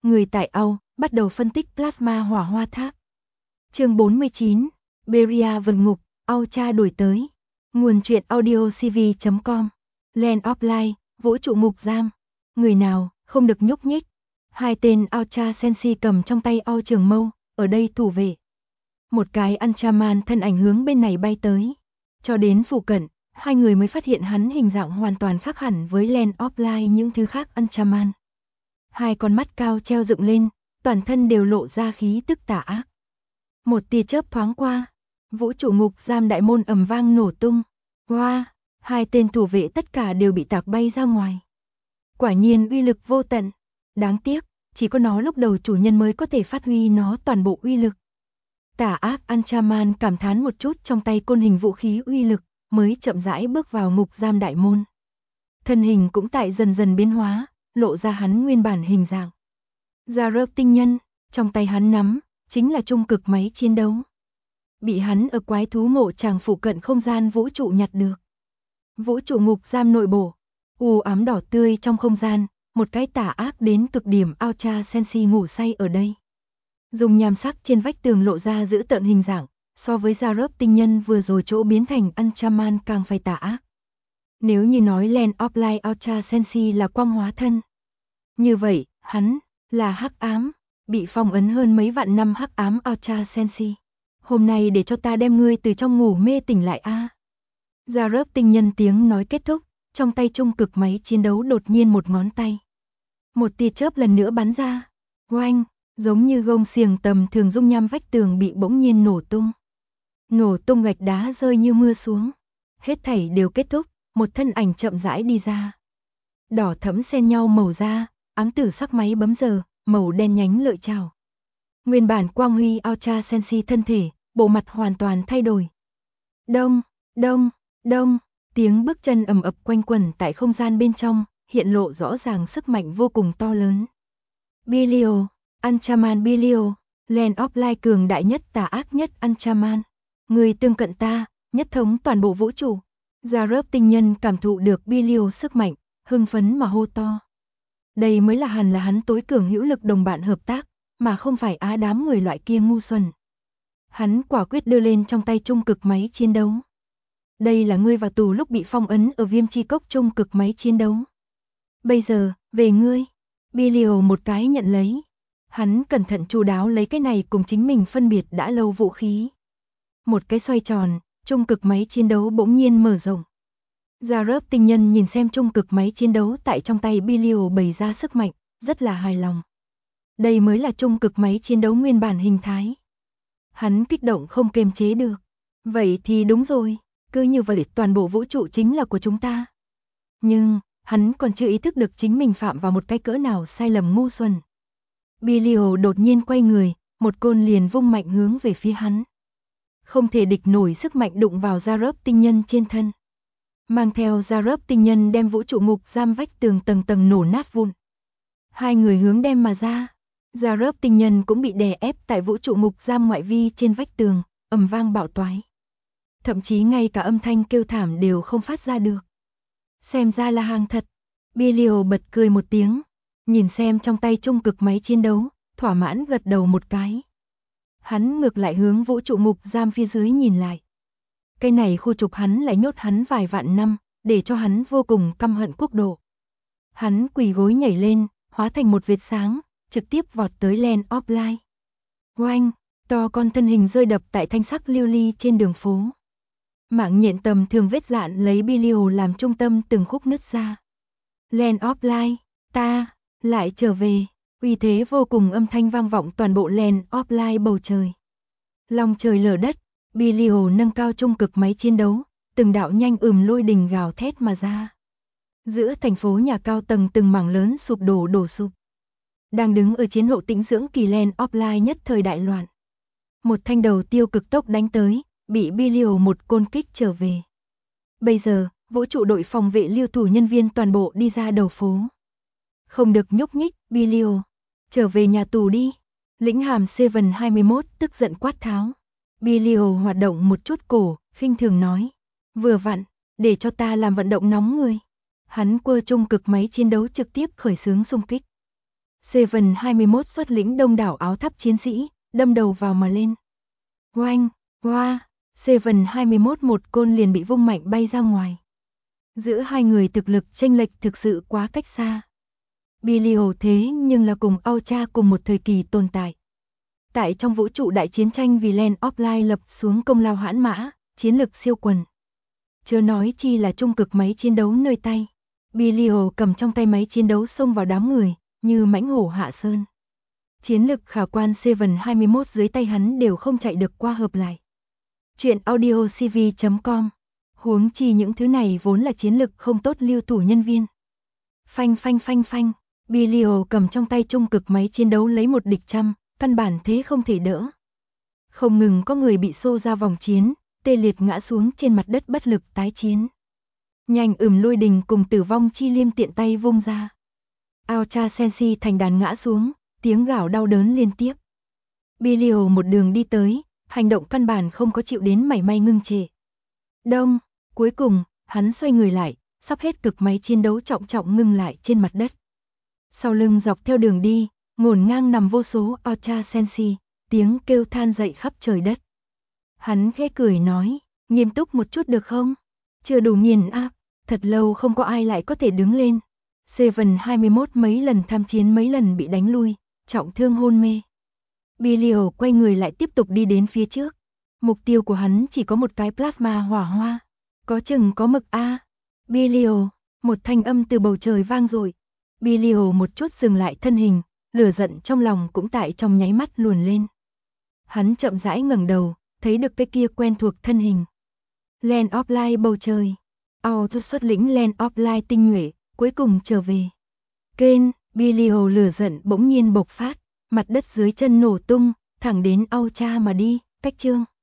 Người tại Âu bắt đầu phân tích plasma hỏa hoa tháp. Chương 49, Beria vượt ngục, Âu cha đổi tới. Nguồn truyện audio cv.com. Land of Light, vũ trụ ngục giam. Người nào không được nhúc nhích. Hai tên Ultra Sensi cầm trong tay Âu trường mâu, ở đây thủ vệ. Một cái Ultraman thân ảnh hướng bên này bay tới. Cho đến phụ cận, hai người mới phát hiện hắn hình dạng hoàn toàn khác hẳn với Land of Light những thứ khác Ultraman. Hai con mắt cao treo dựng lên, toàn thân đều lộ ra khí tức tà ác. Một tia chớp thoáng qua, vũ trụ ngục giam đại môn ầm vang nổ tung. Hoa, hai tên thủ vệ tất cả đều bị tạc bay ra ngoài. Quả nhiên uy lực vô tận. Đáng tiếc, chỉ có nó lúc đầu chủ nhân mới có thể phát huy nó toàn bộ uy lực. Tà ác Ultraman cảm thán một chút trong tay côn hình vũ khí uy lực, mới chậm rãi bước vào ngục giam đại môn. Thân hình cũng tại dần dần biến hóa, lộ ra hắn nguyên bản hình dạng. Zarub tinh nhân, trong tay hắn nắm, chính là trung cực máy chiến đấu. Bị hắn ở quái thú mộ tràng phụ cận không gian vũ trụ nhặt được. Vũ trụ ngục giam nội bộ, u ám đỏ tươi trong không gian, một cái tà ác đến cực điểm Ultra Sensi ngủ say ở đây. Dùng nham sắc trên vách tường lộ ra giữ tợn hình dạng, so với Zarub tinh nhân vừa rồi chỗ biến thành Ultraman càng phải tà ác. Nếu như nói Land of Light Ultra Sensi là quang hóa thân, như vậy, hắn là hắc ám, bị phong ấn hơn mấy vạn năm hắc ám Ultra Sensi. Hôm nay để cho ta đem ngươi từ trong ngủ mê tỉnh lại a. Zarub tinh nhân tiếng nói kết thúc, trong tay trung cực máy chiến đấu đột nhiên một ngón tay. Một tia chớp lần nữa bắn ra. Oanh, giống như gông xiềng tầm thường dung nham vách tường bị bỗng nhiên nổ tung. Nổ tung gạch đá rơi như mưa xuống. Hết thảy đều kết thúc, một thân ảnh chậm rãi đi ra. Đỏ thẫm xen nhau màu da, ám tử sắc máy bấm giờ, màu đen nhánh lợi chảo. Nguyên bản quang huy Ultra Sensi thân thể, bộ mặt hoàn toàn thay đổi. Đông, đông, đông, tiếng bước chân ầm ập quanh quẩn tại không gian bên trong, hiện lộ rõ ràng sức mạnh vô cùng to lớn. Bilio, Ultraman Bilio, Land of Light cường đại nhất tà ác nhất Ultraman. Người tương cận ta, nhất thống toàn bộ vũ trụ. Zarub tinh nhân cảm thụ được Bilio sức mạnh, hưng phấn mà hô to. Đây mới là hắn tối cường hữu lực đồng bạn hợp tác, mà không phải đám người loại kia ngu xuẩn. Hắn quả quyết đưa lên trong tay trung cực máy chiến đấu. Đây là ngươi vào tù lúc bị phong ấn ở viêm chi cốc trung cực máy chiến đấu. Bây giờ, về ngươi. Bilio một cái nhận lấy. Hắn cẩn thận chu đáo lấy cái này cùng chính mình phân biệt đã lâu vũ khí. Một cái xoay tròn, trung cực máy chiến đấu bỗng nhiên mở rộng. Zarub tinh nhân nhìn xem trung cực máy chiến đấu tại trong tay Bilio bày ra sức mạnh, rất là hài lòng. Đây mới là trung cực máy chiến đấu nguyên bản hình thái. Hắn kích động không kiềm chế được. Vậy thì đúng rồi, cứ như vậy toàn bộ vũ trụ chính là của chúng ta. Nhưng, hắn còn chưa ý thức được chính mình phạm vào một cái cỡ nào sai lầm ngu xuẩn. Bilio đột nhiên quay người, một côn liền vung mạnh hướng về phía hắn. Không thể địch nổi sức mạnh đụng vào Zarub tinh nhân trên thân. Mang theo Zarub tinh nhân đem vũ trụ ngục giam vách tường tầng tầng nổ nát vụn. Hai người hướng đem mà ra. Zarub tinh nhân cũng bị đè ép tại vũ trụ ngục giam ngoại vi trên vách tường, ầm vang bạo toái. Thậm chí ngay cả âm thanh kêu thảm đều không phát ra được. Xem ra là hàng thật. Bilio bật cười một tiếng, nhìn xem trong tay trung cực máy chiến đấu, thỏa mãn gật đầu một cái. Hắn ngược lại hướng vũ trụ ngục giam phía dưới nhìn lại. Cái này khu trục hắn lại nhốt hắn vài vạn năm, để cho hắn vô cùng căm hận quốc độ. Hắn quỳ gối nhảy lên, hóa thành một vệt sáng, trực tiếp vọt tới Land of Light. Oanh, to con thân hình rơi đập tại thanh sắc lưu ly trên đường phố. Mạng nhện tầm thường vết dạn lấy Bilio làm trung tâm từng khúc nứt ra. Land of Light, ta lại trở về. Uy thế vô cùng âm thanh vang vọng toàn bộ Land of Light bầu trời. Lòng trời lở đất, Bilio nâng cao trung cực máy chiến đấu, từng đạo nhanh lôi đình gào thét mà ra. Giữa thành phố nhà cao tầng từng mảng lớn sụp đổ sụp. Đang đứng ở chiến hậu tĩnh dưỡng kỳ Land of Light nhất thời đại loạn. Một thanh đầu tiêu cực tốc đánh tới, bị Bilio một côn kích trở về. Bây giờ, vũ trụ đội phòng vệ lưu thủ nhân viên toàn bộ đi ra đầu phố. Không được nhúc nhích, Bilio. Trở về nhà tù đi. Lĩnh hàm Seven 21 tức giận quát tháo. Bilio hoạt động một chút cổ, khinh thường nói. Vừa vặn, để cho ta làm vận động nóng người. Hắn quơ trung cực máy chiến đấu trực tiếp khởi xướng xung kích. Seven 21 xuất lĩnh đông đảo áo tháp chiến sĩ, đâm đầu vào mà lên. Oanh, hoa, Seven 21 một côn liền bị vung mạnh bay ra ngoài. Giữa hai người thực lực chênh lệch thực sự quá cách xa. Belial thế nhưng là cùng Aucha cùng một thời kỳ tồn tại. Tại trong vũ trụ đại chiến tranh vì Land of Light lập xuống công lao hãn mã, chiến lực siêu quần. Chớ nói chi là trung cực máy chiến đấu nơi tay. Belial cầm trong tay máy chiến đấu xông vào đám người, như mãnh hổ hạ sơn. Chiến lực khả quan Seven 21 dưới tay hắn đều không chạy được qua hợp lại. Chuyện audio cv.com. Huống chi những thứ này vốn là chiến lực không tốt lưu thủ nhân viên. Phanh phanh phanh phanh, Belial cầm trong tay trung cực máy chiến đấu lấy một địch trăm, căn bản thế không thể đỡ. Không ngừng có người bị xô ra vòng chiến, tê liệt ngã xuống trên mặt đất bất lực tái chiến. Nhanh lôi đình cùng tử vong chi liêm tiện tay vung ra. Aucha Sensi thành đàn ngã xuống, tiếng gào đau đớn liên tiếp. Belial một đường đi tới, hành động căn bản không có chịu đến mảy may ngưng trệ. Đông, cuối cùng, hắn xoay người lại, sắp hết cực máy chiến đấu trọng trọng ngưng lại trên mặt đất. Sau lưng dọc theo đường đi, ngổn ngang nằm vô số Aucha Sensi, tiếng kêu than dậy khắp trời đất. Hắn khẽ cười nói, nghiêm túc một chút được không? Chưa đủ nghiền áp, thật lâu không có ai lại có thể đứng lên. Seven 21 mấy lần tham chiến mấy lần bị đánh lui, trọng thương hôn mê. Belial quay người lại tiếp tục đi đến phía trước. Mục tiêu của hắn chỉ có một cái plasma hỏa hoa. Có chừng có mực a. Belial, một thanh âm từ bầu trời vang dội. Belial một chút dừng lại thân hình, lửa giận trong lòng cũng tại trong nháy mắt luồn lên. Hắn chậm rãi ngẩng đầu, thấy được cái kia quen thuộc thân hình. Land of Light bầu trời. Auto xuất lĩnh Land of Light tinh nhuệ, cuối cùng trở về. Kên, Belial lửa giận bỗng nhiên bộc phát, mặt đất dưới chân nổ tung, thẳng đến Aucha mà đi, cách chương.